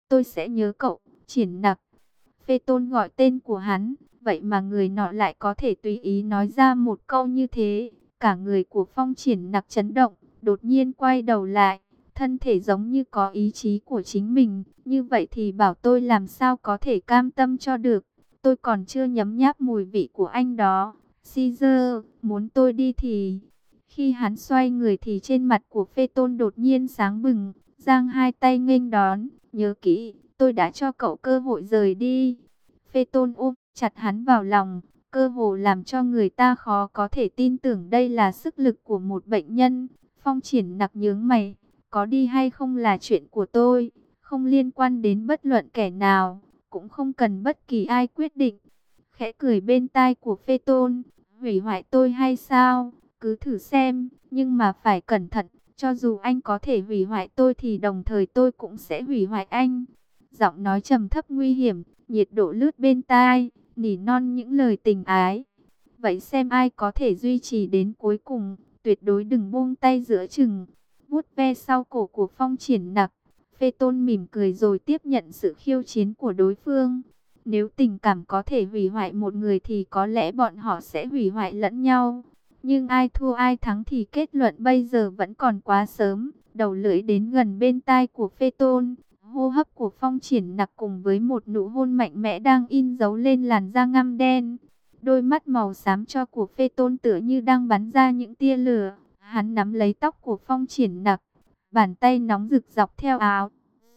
Tôi sẽ nhớ cậu, Triển Nặc. Phê Tôn gọi tên của hắn, vậy mà người nọ lại có thể tùy ý nói ra một câu như thế. Cả người của Phong Triển Nặc chấn động, đột nhiên quay đầu lại, thân thể giống như có ý chí của chính mình. Như vậy thì bảo tôi làm sao có thể cam tâm cho được. Tôi còn chưa nhấm nháp mùi vị của anh đó. Caesar, muốn tôi đi thì... Khi hắn xoay người thì trên mặt của Phê Tôn đột nhiên sáng bừng, giang hai tay nghênh đón, nhớ kỹ, tôi đã cho cậu cơ hội rời đi. Phê Tôn ôm chặt hắn vào lòng, cơ hồ làm cho người ta khó có thể tin tưởng đây là sức lực của một bệnh nhân. Phong Triển Nặc nhướng mày, có đi hay không là chuyện của tôi, không liên quan đến bất luận kẻ nào, cũng không cần bất kỳ ai quyết định. Khẽ cười bên tai của Phê Tôn, hủy hoại tôi hay sao? Cứ thử xem, nhưng mà phải cẩn thận, cho dù anh có thể hủy hoại tôi thì đồng thời tôi cũng sẽ hủy hoại anh. Giọng nói trầm thấp nguy hiểm, nhiệt độ lướt bên tai, nỉ non những lời tình ái. Vậy xem ai có thể duy trì đến cuối cùng, tuyệt đối đừng buông tay giữa chừng. Vuốt ve sau cổ của Phong Triển Nặc, Phê Tôn mỉm cười rồi tiếp nhận sự khiêu chiến của đối phương. Nếu tình cảm có thể hủy hoại một người thì có lẽ bọn họ sẽ hủy hoại lẫn nhau. Nhưng ai thua ai thắng thì kết luận bây giờ vẫn còn quá sớm. Đầu lưỡi đến gần bên tai của Phê Tôn. Hô hấp của Phong Triển Nặc cùng với một nụ hôn mạnh mẽ đang in dấu lên làn da ngăm đen. Đôi mắt màu xám cho của Phê Tôn tựa như đang bắn ra những tia lửa. Hắn nắm lấy tóc của Phong Triển Nặc. Bàn tay nóng rực dọc theo áo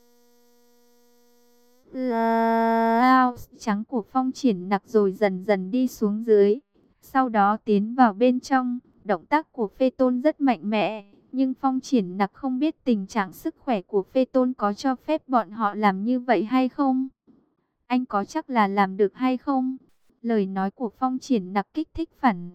trắng của Phong Triển Nặc rồi dần dần đi xuống dưới. Sau đó tiến vào bên trong. Động tác của Phê Tôn rất mạnh mẽ. Nhưng Phong Triển Nặc không biết tình trạng sức khỏe của Phê Tôn có cho phép bọn họ làm như vậy hay không. Anh có chắc là làm được hay không? Lời nói của Phong Triển Nặc kích thích phản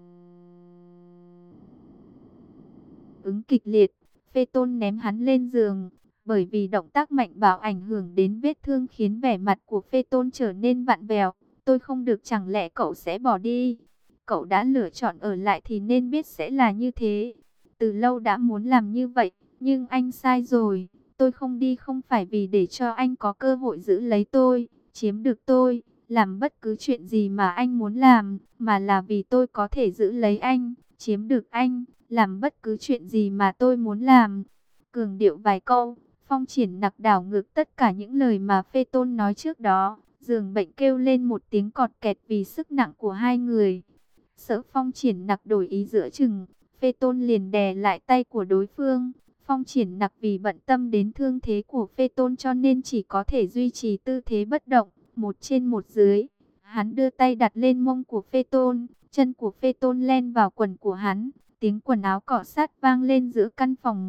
ứng kịch liệt. Phê Tôn ném hắn lên giường. Bởi vì động tác mạnh bạo ảnh hưởng đến vết thương khiến vẻ mặt của Phê Tôn trở nên vặn vẹo. Tôi không được, chẳng lẽ cậu sẽ bỏ đi? Cậu đã lựa chọn ở lại thì nên biết sẽ là như thế. Từ lâu đã muốn làm như vậy, nhưng anh sai rồi. Tôi không đi không phải vì để cho anh có cơ hội giữ lấy tôi, chiếm được tôi, làm bất cứ chuyện gì mà anh muốn làm, mà là vì tôi có thể giữ lấy anh, chiếm được anh, làm bất cứ chuyện gì mà tôi muốn làm. Cường điệu vài câu, Phong Triển Nặc đảo ngược tất cả những lời mà Phê Tôn nói trước đó. Giường bệnh kêu lên một tiếng cọt kẹt vì sức nặng của hai người. Sợ Phong Triển Nặc đổi ý giữa chừng, Phê Tôn liền đè lại tay của đối phương. Phong Triển Nặc vì bận tâm đến thương thế của Phê Tôn cho nên chỉ có thể duy trì tư thế bất động, một trên một dưới. Hắn đưa tay đặt lên mông của Phê Tôn, chân của Phê Tôn len vào quần của hắn, tiếng quần áo cọ sát vang lên giữa căn phòng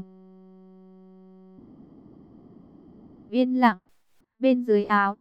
yên lặng. Bên dưới áo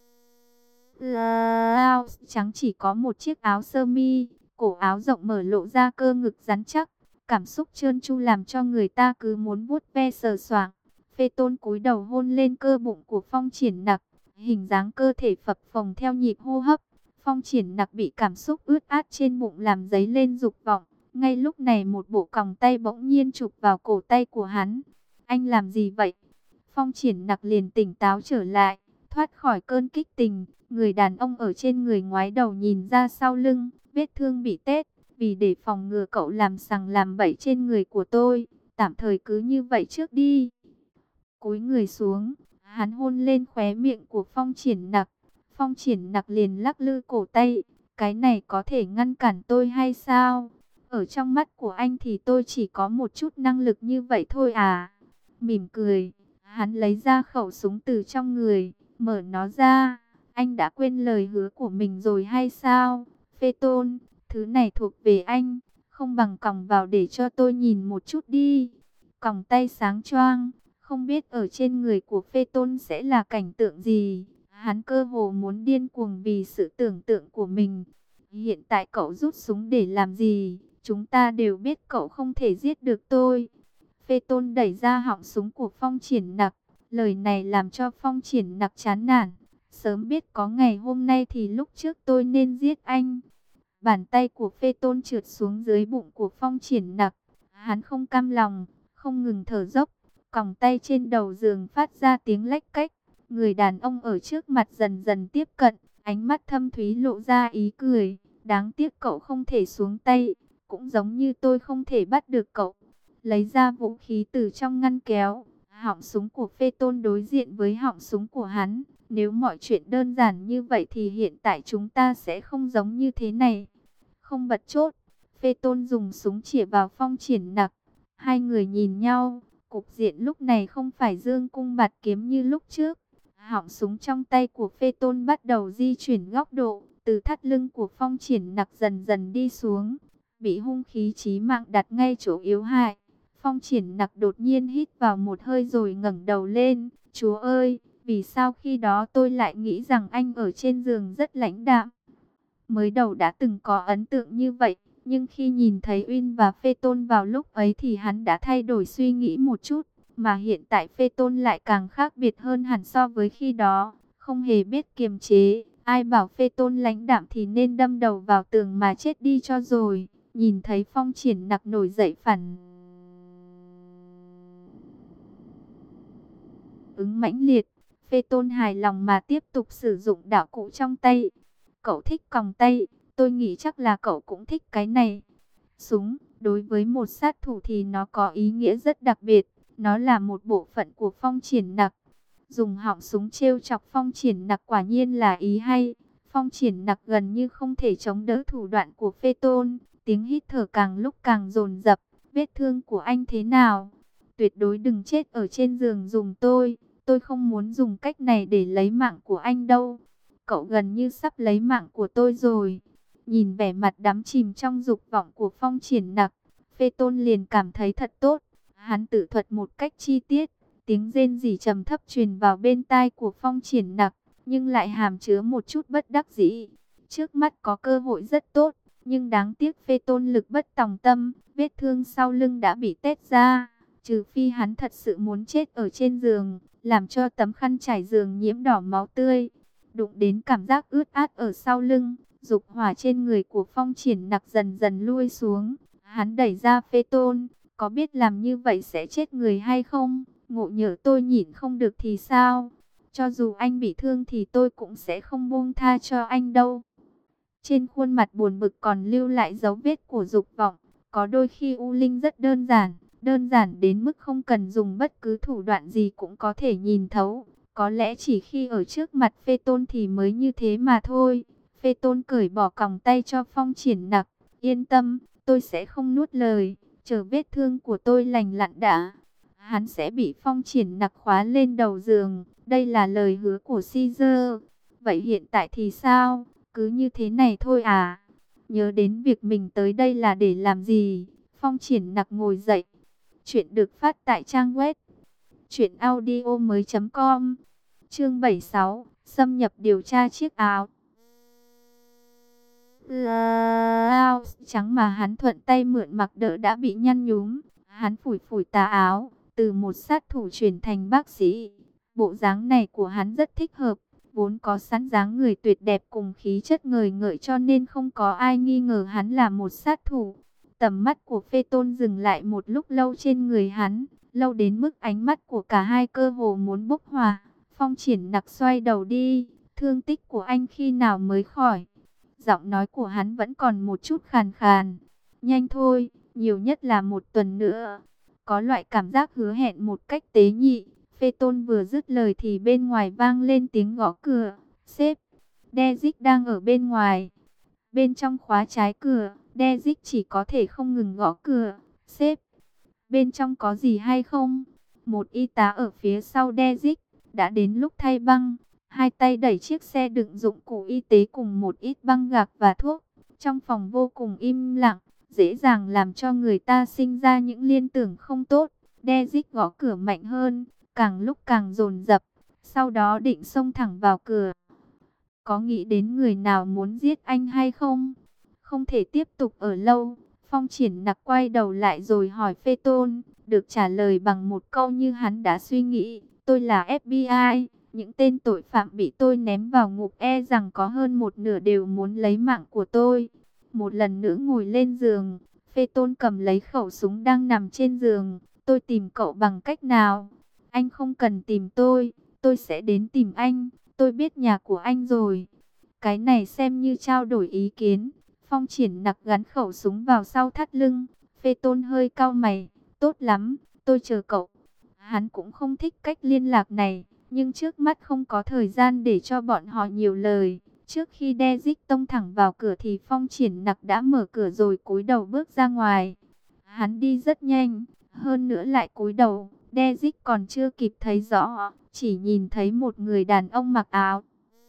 trắng chỉ có một chiếc áo sơ mi, cổ áo rộng mở lộ ra cơ ngực rắn chắc, cảm xúc trơn tru làm cho người ta cứ muốn vuốt ve sờ soạng. Phê Tôn cúi đầu hôn lên cơ bụng của Phong Triển Nặc, hình dáng cơ thể phập phồng theo nhịp hô hấp. Phong Triển Nặc bị cảm xúc ướt át trên bụng làm dấy lên dục vọng. Ngay lúc này một bộ còng tay bỗng nhiên chụp vào cổ tay của hắn. Anh làm gì vậy? Phong Triển Nặc liền tỉnh táo trở lại, thoát khỏi cơn kích tình. Người đàn ông ở trên người ngoái đầu nhìn ra sau lưng, vết thương bị tét. Vì để phòng ngừa cậu làm sằng làm bậy trên người của tôi, tạm thời cứ như vậy trước đi. Cúi người xuống, hắn hôn lên khóe miệng của Phong Triển Nặc. Phong Triển Nặc liền lắc lư cổ tay. Cái này có thể ngăn cản tôi hay sao? Ở trong mắt của anh thì tôi chỉ có một chút năng lực như vậy thôi à? Mỉm cười, hắn lấy ra khẩu súng từ trong người, mở nó ra. Anh đã quên lời hứa của mình rồi hay sao? Phê Tôn, thứ này thuộc về anh, không bằng còng vào để cho tôi nhìn một chút đi. Còng tay sáng choang, không biết ở trên người của Phê Tôn sẽ là cảnh tượng gì. Hắn cơ hồ muốn điên cuồng vì sự tưởng tượng của mình. Hiện tại cậu rút súng để làm gì? Chúng ta đều biết cậu không thể giết được tôi. Phê Tôn đẩy ra họng súng của Phong Triển Nặc. Lời này làm cho Phong Triển Nặc chán nản. Sớm biết có ngày hôm nay thì lúc trước tôi nên giết anh. Bàn tay của Phê Tôn trượt xuống dưới bụng của Phong Triển Nặc. Hắn không cam lòng, không ngừng thở dốc. Còng tay trên đầu giường phát ra tiếng lách cách. Người đàn ông ở trước mặt dần dần tiếp cận, ánh mắt thâm thúy lộ ra ý cười. Đáng tiếc cậu không thể xuống tay, cũng giống như tôi không thể bắt được cậu. Lấy ra vũ khí từ trong ngăn kéo, họng súng của Phê Tôn đối diện với họng súng của hắn. Nếu mọi chuyện đơn giản như vậy thì hiện tại chúng ta sẽ không giống như thế này. Không bật chốt, Phê Tôn dùng súng chĩa vào Phong Triển Nặc. Hai người nhìn nhau, cục diện lúc này không phải dương cung bạt kiếm như lúc trước. Họng súng trong tay của Phê Tôn bắt đầu di chuyển góc độ, từ thắt lưng của Phong Triển Nặc dần dần đi xuống, bị hung khí chí mạng đặt ngay chỗ yếu hại. Phong Triển Nặc đột nhiên hít vào một hơi rồi ngẩng đầu lên. Chúa ơi, vì sao khi đó tôi lại nghĩ rằng anh ở trên giường rất lãnh đạm? Mới đầu đã từng có ấn tượng như vậy, nhưng khi nhìn thấy Uyên và Phê Tôn vào lúc ấy thì hắn đã thay đổi suy nghĩ một chút. Mà hiện tại Phê Tôn lại càng khác biệt hơn hẳn so với khi đó, không hề biết kiềm chế. Ai bảo Phê Tôn lãnh đạm thì nên đâm đầu vào tường mà chết đi cho rồi. Nhìn thấy Phong Triển Nặc nổi dậy phản ứng mãnh liệt, Phê Tôn hài lòng mà tiếp tục sử dụng đạo cụ trong tay. Cậu thích còng tay, tôi nghĩ chắc là cậu cũng thích cái này. Súng, đối với một sát thủ thì nó có ý nghĩa rất đặc biệt. Nó là một bộ phận của Phong Triển Nặc. Dùng họng súng trêu chọc Phong Triển Nặc quả nhiên là ý hay. Phong Triển Nặc gần như không thể chống đỡ thủ đoạn của Phê Tôn. Tiếng hít thở càng lúc càng dồn dập. Vết thương của anh thế nào? Tuyệt đối đừng chết ở trên giường dùng tôi. Tôi không muốn dùng cách này để lấy mạng của anh đâu. Cậu gần như sắp lấy mạng của tôi rồi. Nhìn vẻ mặt đắm chìm trong dục vọng của Phong Triển Nặc, Phê Tôn liền cảm thấy thật tốt. Hắn tự thuật một cách chi tiết, tiếng rên rỉ trầm thấp truyền vào bên tai của Phong Triển Nặc, nhưng lại hàm chứa một chút bất đắc dĩ. Trước mắt có cơ hội rất tốt, nhưng đáng tiếc Phê Tôn lực bất tòng tâm, vết thương sau lưng đã bị tét ra. Trừ phi hắn thật sự muốn chết ở trên giường, làm cho tấm khăn trải giường nhiễm đỏ máu tươi. Đụng đến cảm giác ướt át ở sau lưng, dục hỏa trên người của Phong Triển Nặc dần dần lui xuống. Hắn đẩy ra Phê Tôn, có biết làm như vậy sẽ chết người hay không? Ngộ nhỡ tôi nhịn không được thì sao? Cho dù anh bị thương thì tôi cũng sẽ không buông tha cho anh đâu. Trên khuôn mặt buồn bực còn lưu lại dấu vết của dục vọng. Có đôi khi U Linh rất đơn giản đến mức không cần dùng bất cứ thủ đoạn gì cũng có thể nhìn thấu. Có lẽ chỉ khi ở trước mặt Phê Tôn thì mới như thế mà thôi. Phê Tôn cởi bỏ còng tay cho Phong Triển Nặc. Yên tâm, tôi sẽ không nuốt lời, chờ vết thương của tôi lành lặn đã. Hắn sẽ bị Phong Triển Nặc khóa lên đầu giường. Đây là lời hứa của Caesar. Vậy hiện tại thì sao? Cứ như thế này thôi à? Nhớ đến việc mình tới đây là để làm gì? Phong Triển Nặc ngồi dậy. Chuyện được phát tại trang web truyệnaudiomoi.com. Chương 76, xâm nhập điều tra chiếc áo lao trắng mà hắn thuận tay mượn mặc đỡ đã bị nhăn nhúm. Hắn phủi phủi tà áo, từ một sát thủ chuyển thành bác sĩ. Bộ dáng này của hắn rất thích hợp, vốn có sẵn dáng người tuyệt đẹp cùng khí chất ngời ngợi cho nên không có ai nghi ngờ hắn là một sát thủ. Tầm mắt của Phê Tôn dừng lại một lúc lâu trên người hắn, lâu đến mức ánh mắt của cả hai cơ hồ muốn bốc hỏa. Phong Triển Nặc xoay đầu đi, thương tích của anh khi nào mới khỏi? Giọng nói của hắn vẫn còn một chút khàn khàn. Nhanh thôi, nhiều nhất là một tuần nữa. Có loại cảm giác hứa hẹn một cách tế nhị. Phê Tôn vừa dứt lời thì bên ngoài vang lên tiếng gõ cửa. Sếp, Dezic đang ở bên ngoài. Bên trong khóa trái cửa, Dezic chỉ có thể không ngừng gõ cửa. Sếp, bên trong có gì hay không? Một y tá ở phía sau Dezic, đã đến lúc thay băng. Hai tay đẩy chiếc xe đựng dụng cụ y tế cùng một ít băng gạc và thuốc. Trong phòng vô cùng im lặng, dễ dàng làm cho người ta sinh ra những liên tưởng không tốt. Dezic gõ cửa mạnh hơn, càng lúc càng dồn dập. Sau đó định xông thẳng vào cửa. Có nghĩ đến người nào muốn giết anh hay không? Không thể tiếp tục ở lâu. Phong Triển Nặc quay đầu lại rồi hỏi Phê Tôn. Được trả lời bằng một câu như hắn đã suy nghĩ. Tôi là FBI. Những tên tội phạm bị tôi ném vào ngục e rằng có hơn một nửa đều muốn lấy mạng của tôi. Một lần nữa ngồi lên giường, Phê Tôn cầm lấy khẩu súng đang nằm trên giường. Tôi tìm cậu bằng cách nào? Anh không cần tìm tôi. tôi sẽ đến tìm anh, tôi biết nhà của anh rồi. Cái này xem như trao đổi ý kiến. Phong Triển Nặc gắn khẩu súng vào sau thắt lưng. Phê Tôn hơi cau mày, tốt lắm, tôi chờ cậu. Hắn cũng không thích cách liên lạc này, nhưng trước mắt không có thời gian để cho bọn họ nhiều lời. Trước khi Dezic tông thẳng vào cửa thì Phong Triển Nặc đã mở cửa rồi cúi đầu bước ra ngoài. Hắn đi rất nhanh, hơn nữa lại cúi đầu. Dezic còn chưa kịp thấy rõ, chỉ nhìn thấy một người đàn ông mặc áo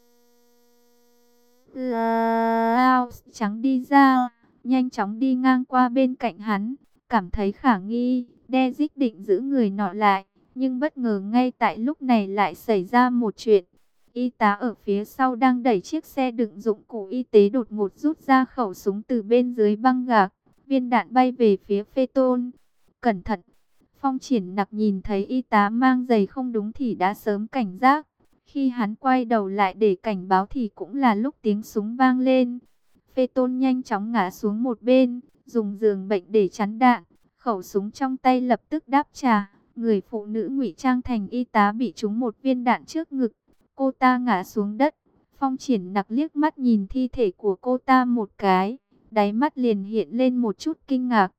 trắng đi ra, nhanh chóng đi ngang qua bên cạnh hắn, cảm thấy khả nghi. Dezic định giữ người nọ lại, nhưng bất ngờ ngay tại lúc này lại xảy ra một chuyện. Y tá ở phía sau đang đẩy chiếc xe đựng dụng cụ y tế đột ngột rút ra khẩu súng từ bên dưới băng gạc. Viên đạn bay về phía Phê Tôn. Cẩn thận! Phong Triển Nặc nhìn thấy y tá mang giày không đúng thì đã sớm cảnh giác. Khi hắn quay đầu lại để cảnh báo thì cũng là lúc tiếng súng vang lên. Phê Tôn nhanh chóng ngã xuống một bên, dùng giường bệnh để chắn đạn. Khẩu súng trong tay lập tức đáp trả. Người phụ nữ ngụy trang thành y tá bị trúng một viên đạn trước ngực. Cô ta ngã xuống đất. Phong Triển Nặc liếc mắt nhìn thi thể của cô ta một cái. Đáy mắt liền hiện lên một chút kinh ngạc.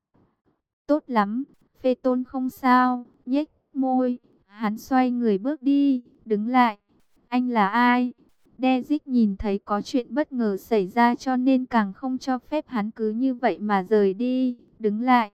Tốt lắm, Phê Tôn không sao, nhếch môi. Hắn xoay người bước đi, đứng lại. Anh là ai? Dezic nhìn thấy có chuyện bất ngờ xảy ra cho nên càng không cho phép hắn cứ như vậy mà rời đi. Đứng lại.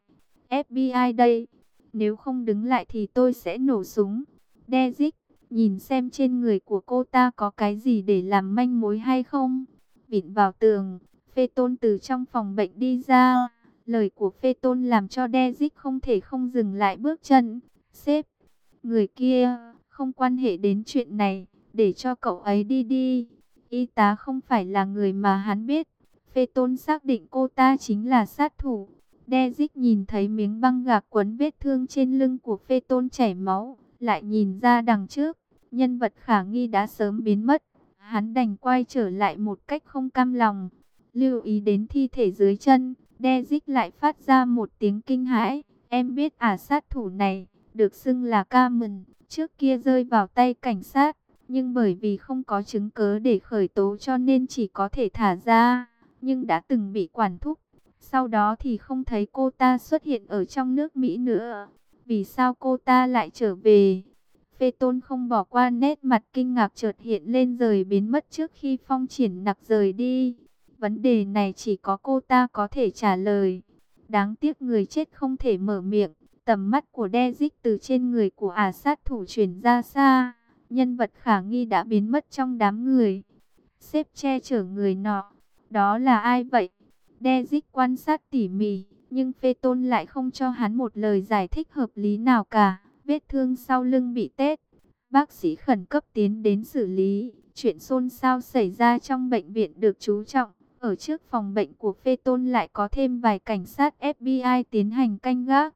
FBI đây. Nếu không đứng lại thì tôi sẽ nổ súng. Dezic, nhìn xem trên người của cô ta có cái gì để làm manh mối hay không. Vịn vào tường, Phê Tôn từ trong phòng bệnh đi ra. Lời của Phê Tôn làm cho Dezic không thể không dừng lại bước chân. Sếp, người kia không quan hệ đến chuyện này, để cho cậu ấy đi đi. Y tá không phải là người mà hắn biết. Phê Tôn xác định cô ta chính là sát thủ. Dezic nhìn thấy miếng băng gạc quấn vết thương trên lưng của Phê Tôn chảy máu, lại nhìn ra đằng trước, nhân vật khả nghi đã sớm biến mất. Hắn đành quay trở lại một cách không cam lòng. Lưu ý đến thi thể dưới chân, Dezic lại phát ra một tiếng kinh hãi. Em biết sát thủ này, được xưng là Carmen, trước kia rơi vào tay cảnh sát, nhưng bởi vì không có chứng cớ để khởi tố cho nên chỉ có thể thả ra, nhưng đã từng bị quản thúc. Sau đó thì không thấy cô ta xuất hiện ở trong nước Mỹ nữa. Vì sao cô ta lại trở về? Phê Tôn không bỏ qua nét mặt kinh ngạc chợt hiện lên rồi biến mất trước khi Phong Triển Nặc rời đi. Vấn đề này chỉ có cô ta có thể trả lời. Đáng tiếc người chết không thể mở miệng. Tầm mắt của Dezic từ trên người của sát thủ chuyển ra xa. Nhân vật khả nghi đã biến mất trong đám người. Sếp che chở người nọ. Đó là ai vậy? Dezic quan sát tỉ mỉ, nhưng Phê Tôn lại không cho hắn một lời giải thích hợp lý nào cả. Vết thương sau lưng bị tét. Bác sĩ khẩn cấp tiến đến xử lý. Chuyện xôn xao xảy ra trong bệnh viện được chú trọng. Ở trước phòng bệnh của Phê Tôn lại có thêm vài cảnh sát FBI tiến hành canh gác.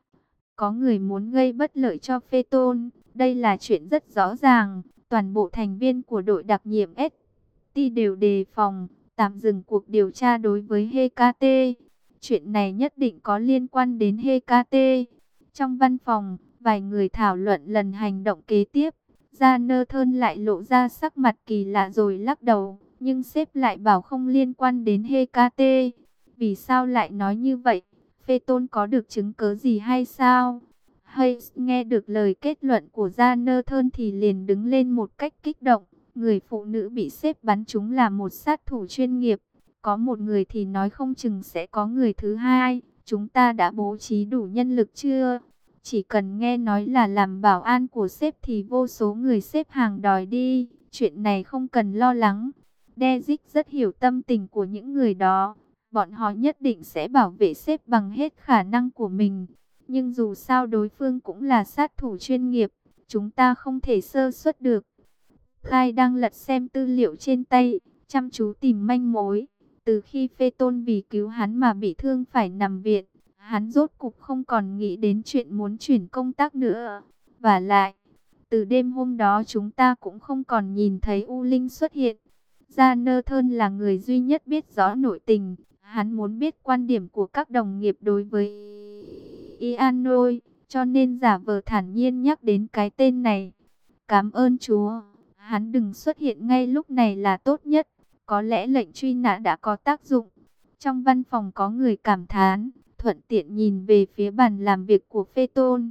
Có người muốn gây bất lợi cho Phê Tôn. Đây là chuyện rất rõ ràng. Toàn bộ thành viên của đội đặc nhiệm ST đều đề phòng, tạm dừng cuộc điều tra đối với Hecate. Chuyện này nhất định có liên quan đến Hecate. Trong văn phòng, vài người thảo luận lần hành động kế tiếp. Jonathan lại lộ ra sắc mặt kỳ lạ rồi lắc đầu. Nhưng sếp lại bảo không liên quan đến Hecate. Vì sao lại nói như vậy? Phê Tôn có được chứng cớ gì hay sao? Hayes nghe được lời kết luận của Jonathan thì liền đứng lên một cách kích động. Người phụ nữ bị sếp bắn trúng là một sát thủ chuyên nghiệp. Có một người thì nói không chừng sẽ có người thứ hai. Chúng ta đã bố trí đủ nhân lực chưa? Chỉ cần nghe nói là làm bảo an của sếp thì vô số người xếp hàng đòi đi. Chuyện này không cần lo lắng. Dezic rất hiểu tâm tình của những người đó. Bọn họ nhất định sẽ bảo vệ sếp bằng hết khả năng của mình. Nhưng dù sao đối phương cũng là sát thủ chuyên nghiệp. Chúng ta không thể sơ suất được. Khai đang lật xem tư liệu trên tay, chăm chú tìm manh mối. Từ khi Phê Tôn vì cứu hắn mà bị thương phải nằm viện, hắn rốt cục không còn nghĩ đến chuyện muốn chuyển công tác nữa. Và lại, từ đêm hôm đó chúng ta cũng không còn nhìn thấy U Linh xuất hiện. Jonathan là người duy nhất biết rõ nội tình. Hắn muốn biết quan điểm của các đồng nghiệp đối với Ianoi, cho nên giả vờ thản nhiên nhắc đến cái tên này. Cảm ơn Chúa, hắn đừng xuất hiện ngay lúc này là tốt nhất. Có lẽ lệnh truy nã đã có tác dụng. Trong văn phòng có người cảm thán, thuận tiện nhìn về phía bàn làm việc của Phê Tôn.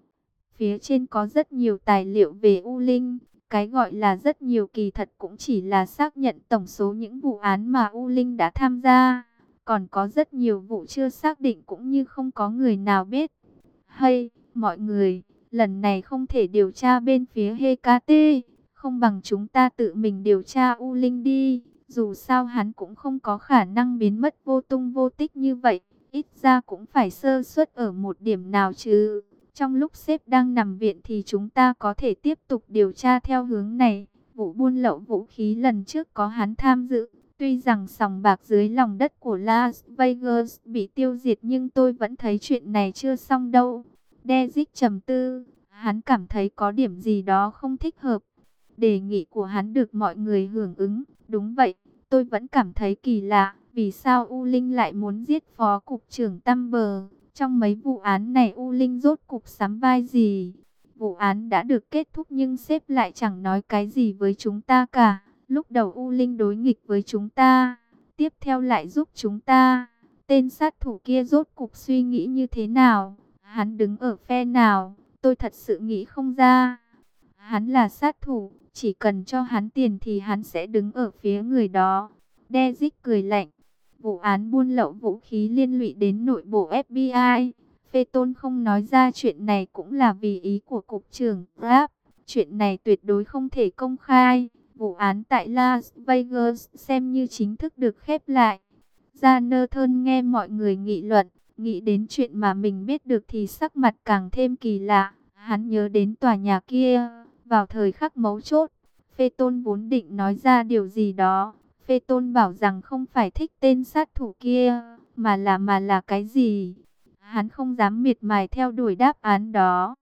Phía trên có rất nhiều tài liệu về U Linh. Cái gọi là rất nhiều kỳ thật cũng chỉ là xác nhận tổng số những vụ án mà U Linh đã tham gia. Còn có rất nhiều vụ chưa xác định cũng như không có người nào biết. Hay, mọi người, lần này không thể điều tra bên phía Hecate, không bằng chúng ta tự mình điều tra U Linh đi. Dù sao hắn cũng không có khả năng biến mất vô tung vô tích như vậy, ít ra cũng phải sơ suất ở một điểm nào chứ. Trong lúc sếp đang nằm viện thì chúng ta có thể tiếp tục điều tra theo hướng này. Vụ buôn lậu vũ khí lần trước có hắn tham dự. Tuy rằng sòng bạc dưới lòng đất của Las Vegas bị tiêu diệt nhưng tôi vẫn thấy chuyện này chưa xong đâu. Dezic trầm tư, hắn cảm thấy có điểm gì đó không thích hợp. Đề nghị của hắn được mọi người hưởng ứng. Đúng vậy, tôi vẫn cảm thấy kỳ lạ. Vì sao U Linh lại muốn giết phó cục trưởng Tamber? Trong mấy vụ án này U Linh rốt cục sắm vai gì? Vụ án đã được kết thúc nhưng sếp lại chẳng nói cái gì với chúng ta cả. Lúc đầu U Linh đối nghịch với chúng ta, tiếp theo lại giúp chúng ta. Tên sát thủ kia rốt cục suy nghĩ như thế nào? Hắn đứng ở phe nào? Tôi thật sự nghĩ không ra. Hắn là sát thủ, chỉ cần cho hắn tiền thì hắn sẽ đứng ở phía người đó. Dezic cười lạnh. Vụ án buôn lậu vũ khí liên lụy đến nội bộ FBI. Phê Tôn không nói ra chuyện này cũng là vì ý của cục trưởng Rapp. Chuyện này tuyệt đối không thể công khai. Vụ án tại Las Vegas xem như chính thức được khép lại. Jonathan nghe mọi người nghị luận, nghĩ đến chuyện mà mình biết được thì sắc mặt càng thêm kỳ lạ. Hắn nhớ đến tòa nhà kia, vào thời khắc mấu chốt. Phê Tôn vốn định nói ra điều gì đó. Phê Tôn bảo rằng không phải thích tên sát thủ kia, mà là cái gì. Hắn không dám miệt mài theo đuổi đáp án đó.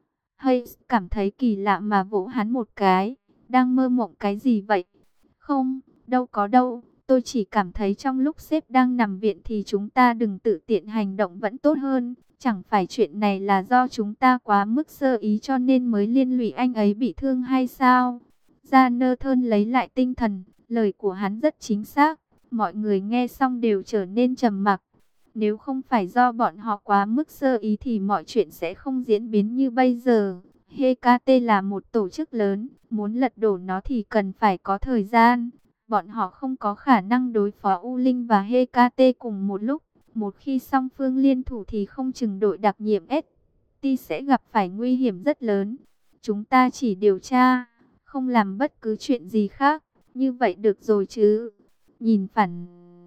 Hay cảm thấy kỳ lạ mà vỗ hắn một cái. Đang mơ mộng cái gì vậy? Không, đâu có đâu. Tôi chỉ cảm thấy trong lúc sếp đang nằm viện thì chúng ta đừng tự tiện hành động vẫn tốt hơn. Chẳng phải chuyện này là do chúng ta quá mức sơ ý cho nên mới liên lụy anh ấy bị thương hay sao? Jonathan lấy lại tinh thần, lời của hắn rất chính xác. Mọi người nghe xong đều trở nên trầm mặc. Nếu không phải do bọn họ quá mức sơ ý thì mọi chuyện sẽ không diễn biến như bây giờ. Hecate là một tổ chức lớn, muốn lật đổ nó thì cần phải có thời gian. Bọn họ không có khả năng đối phó U Linh và Hecate cùng một lúc. Một khi song phương liên thủ thì không chừng đội đặc nhiệm ST sẽ gặp phải nguy hiểm rất lớn. Chúng ta chỉ điều tra, không làm bất cứ chuyện gì khác. Như vậy được rồi chứ? Nhìn phản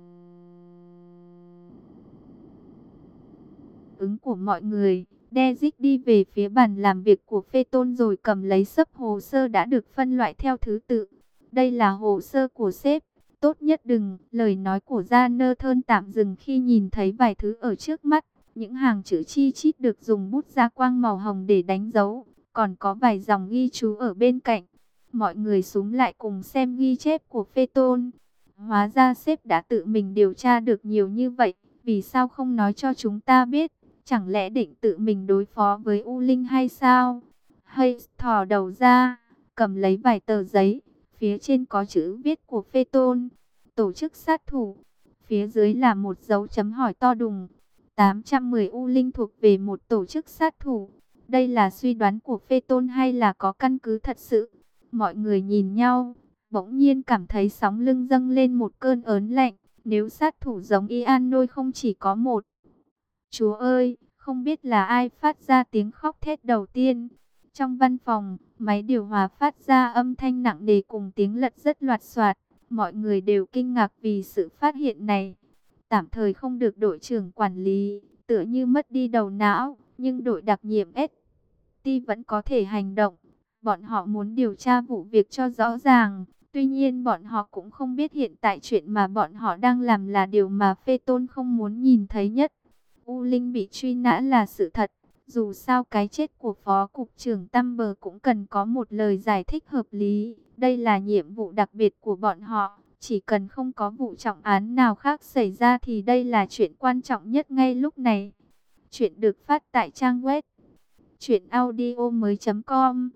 ứng của mọi người, Dezic đi về phía bàn làm việc của Phê Tôn rồi cầm lấy xấp hồ sơ đã được phân loại theo thứ tự. Đây là hồ sơ của sếp. Tốt nhất đừng. Lời nói của Jonathan tạm dừng khi nhìn thấy vài thứ ở trước mắt. Những hàng chữ chi chít được dùng bút da quang màu hồng để đánh dấu. Còn có vài dòng ghi chú ở bên cạnh. Mọi người xúm lại cùng xem ghi chép của Phê Tôn. Hóa ra sếp đã tự mình điều tra được nhiều như vậy. Vì sao không nói cho chúng ta biết? Chẳng lẽ định tự mình đối phó với U Linh hay sao? Hay thò đầu ra, cầm lấy vài tờ giấy. Phía trên có chữ viết của Phê Tôn. Tổ chức sát thủ. Phía dưới là một dấu chấm hỏi to đùng. 810 U Linh thuộc về một tổ chức sát thủ. Đây là suy đoán của Phê Tôn hay là có căn cứ thật sự? Mọi người nhìn nhau, bỗng nhiên cảm thấy sóng lưng dâng lên một cơn ớn lạnh. Nếu sát thủ giống Ianoi không chỉ có một. Chúa ơi, không biết là ai phát ra tiếng khóc thét đầu tiên. Trong văn phòng, máy điều hòa phát ra âm thanh nặng nề cùng tiếng lật rất loạt soạt. Mọi người đều kinh ngạc vì sự phát hiện này. Tạm thời không được đội trưởng quản lý, tựa như mất đi đầu não, nhưng đội đặc nhiệm ST vẫn có thể hành động. Bọn họ muốn điều tra vụ việc cho rõ ràng. Tuy nhiên bọn họ cũng không biết hiện tại chuyện mà bọn họ đang làm là điều mà Phê Tôn không muốn nhìn thấy nhất. U Linh bị truy nã là sự thật. Dù sao cái chết của Phó Cục trưởng Tamber cũng cần có một lời giải thích hợp lý. Đây là nhiệm vụ đặc biệt của bọn họ. Chỉ cần không có vụ trọng án nào khác xảy ra thì đây là chuyện quan trọng nhất ngay lúc này. Chuyện được phát tại trang web truyệnaudiomoi.com.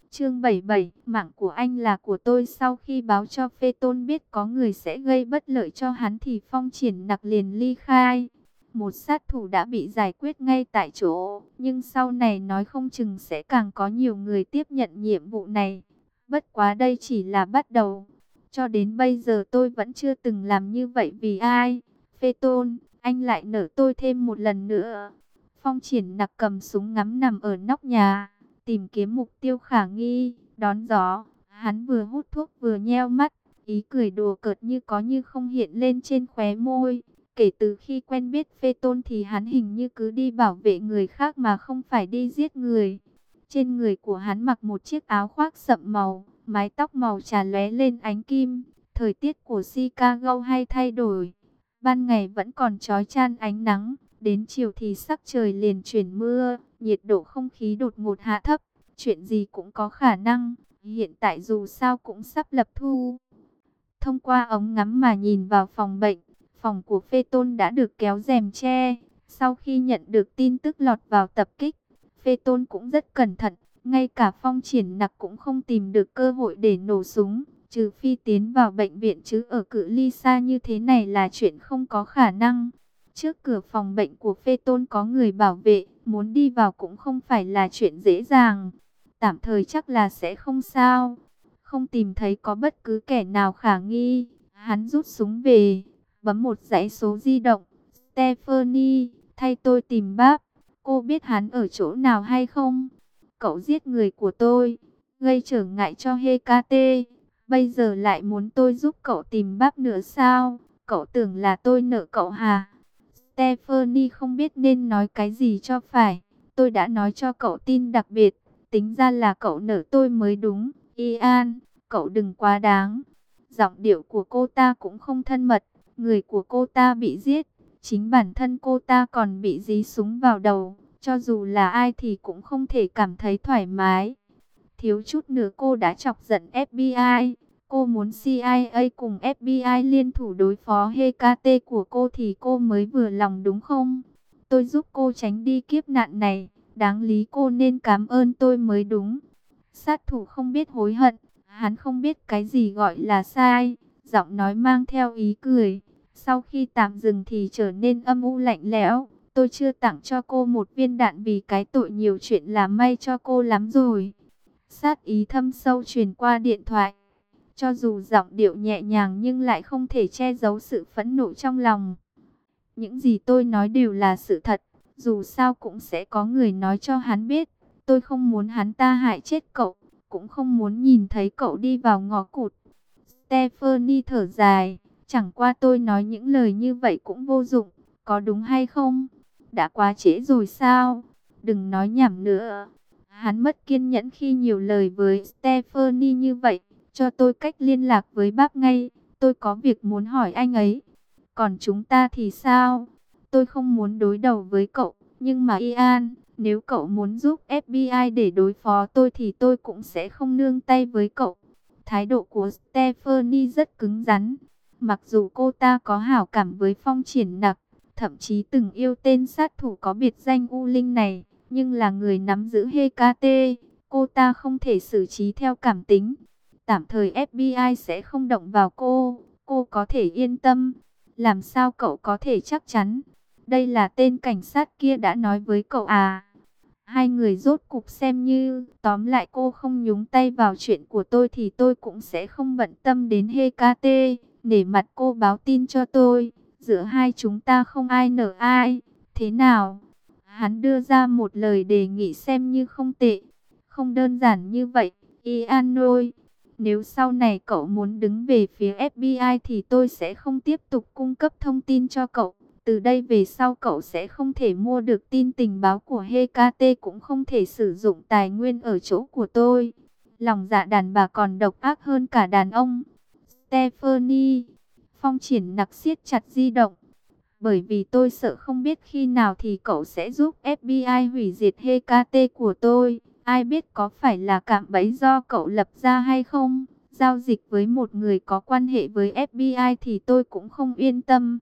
Chương 77, mạng của anh là của tôi. Sau khi báo cho Phê Tôn biết có người sẽ gây bất lợi cho hắn thì Phong Triển Nặc liền ly khai. Một sát thủ đã bị giải quyết ngay tại chỗ, nhưng sau này nói không chừng sẽ càng có nhiều người tiếp nhận nhiệm vụ này. Bất quá đây chỉ là bắt đầu. Cho đến bây giờ tôi vẫn chưa từng làm như vậy vì ai. Phê Tôn, anh lại nở tôi thêm một lần nữa. Phong Triển Nặc cầm súng ngắm nằm ở nóc nhà, tìm kiếm mục tiêu khả nghi, đón gió. Hắn vừa hút thuốc vừa nheo mắt, ý cười đùa cợt như có như không hiện lên trên khóe môi. Kể từ khi quen biết Phê Tôn thì hắn hình như cứ đi bảo vệ người khác mà không phải đi giết người. Trên người của hắn mặc một chiếc áo khoác sậm màu, mái tóc màu trà lóe lên ánh kim. Thời tiết của Chicago hay thay đổi, ban ngày vẫn còn chói chang ánh nắng, đến chiều thì sắc trời liền chuyển mưa, nhiệt độ không khí đột ngột hạ thấp, chuyện gì cũng có khả năng. Hiện tại dù sao cũng sắp lập thu. Thông qua ống ngắm mà nhìn vào phòng bệnh, phòng của Phê Tôn đã được kéo rèm che. Sau khi nhận được tin tức lọt vào tập kích, Phê Tôn cũng rất cẩn thận, ngay cả Phong Triển Nặc cũng không tìm được cơ hội để nổ súng, trừ phi tiến vào bệnh viện, chứ ở cự ly xa như thế này là chuyện không có khả năng. Trước cửa phòng bệnh của Phê Tôn có người bảo vệ, muốn đi vào cũng không phải là chuyện dễ dàng. Tạm thời chắc là sẽ không sao. Không tìm thấy có bất cứ kẻ nào khả nghi, hắn rút súng về, bấm một dãy số di động. Stephanie, thay tôi tìm Báp. Cô biết hắn ở chỗ nào hay không? Cậu giết người của tôi, gây trở ngại cho Hecate. Bây giờ lại muốn tôi giúp cậu tìm Báp nữa sao? Cậu tưởng là tôi nợ cậu hả? Stephanie không biết nên nói cái gì cho phải. Tôi đã nói cho cậu tin đặc biệt, tính ra là cậu nợ tôi mới đúng. Ian, cậu đừng quá đáng. Giọng điệu của cô ta cũng không thân mật. Người của cô ta bị giết, chính bản thân cô ta còn bị dí súng vào đầu. Cho dù là ai thì cũng không thể cảm thấy thoải mái. Thiếu chút nữa cô đã chọc giận FBI. Cô muốn CIA cùng FBI liên thủ đối phó Hecate của cô thì cô mới vừa lòng đúng không? Tôi giúp cô tránh đi kiếp nạn này, đáng lý cô nên cảm ơn tôi mới đúng. Sát thủ không biết hối hận, hắn không biết cái gì gọi là sai, giọng nói mang theo ý cười. Sau khi tạm dừng thì trở nên âm u lạnh lẽo. Tôi chưa tặng cho cô một viên đạn vì cái tội nhiều chuyện là may cho cô lắm rồi. Sát ý thâm sâu truyền qua điện thoại. Cho dù giọng điệu nhẹ nhàng nhưng lại không thể che giấu sự phẫn nộ trong lòng. Những gì tôi nói đều là sự thật. Dù sao cũng sẽ có người nói cho hắn biết. Tôi không muốn hắn ta hại chết cậu. Cũng không muốn nhìn thấy cậu đi vào ngõ cụt. Stephanie thở dài. Chẳng qua tôi nói những lời như vậy cũng vô dụng. Có đúng hay không? Đã quá trễ rồi sao? Đừng nói nhảm nữa. Hắn mất kiên nhẫn khi nhiều lời với Stephanie như vậy. Cho tôi cách liên lạc với bác ngay. Tôi có việc muốn hỏi anh ấy. Còn chúng ta thì sao? Tôi không muốn đối đầu với cậu. Nhưng mà Ian, nếu cậu muốn giúp FBI để đối phó tôi thì tôi cũng sẽ không nương tay với cậu. Thái độ của Stephanie rất cứng rắn. Mặc dù cô ta có hảo cảm với Phong Triển Nặc, thậm chí từng yêu tên sát thủ có biệt danh U Linh này, nhưng là người nắm giữ Hecate, cô ta không thể xử trí theo cảm tính. Tạm thời FBI sẽ không động vào cô có thể yên tâm. Làm sao cậu có thể chắc chắn? Đây là tên cảnh sát kia đã nói với cậu à? Hai người rốt cục xem như, tóm lại cô không nhúng tay vào chuyện của tôi thì tôi cũng sẽ không bận tâm đến Hecate. Nể mặt cô báo tin cho tôi, giữa hai chúng ta không ai nợ ai. Thế nào? Hắn đưa ra một lời đề nghị xem như không tệ. Không đơn giản như vậy, Ian ơi. Nếu sau này cậu muốn đứng về phía FBI thì tôi sẽ không tiếp tục cung cấp thông tin cho cậu. Từ đây về sau cậu sẽ không thể mua được tin tình báo của Hecate, cũng không thể sử dụng tài nguyên ở chỗ của tôi. Lòng dạ đàn bà còn độc ác hơn cả đàn ông. Stephanie, Phong Triển Nặc siết chặt di động. Bởi vì tôi sợ không biết khi nào thì cậu sẽ giúp FBI hủy diệt Hecate của tôi. Ai biết có phải là cạm bẫy do cậu lập ra hay không? Giao dịch với một người có quan hệ với FBI thì tôi cũng không yên tâm.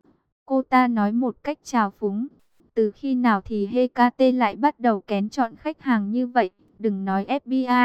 Cô ta nói một cách trào phúng. Từ khi nào thì Hecate lại bắt đầu kén chọn khách hàng như vậy? Đừng nói FBI,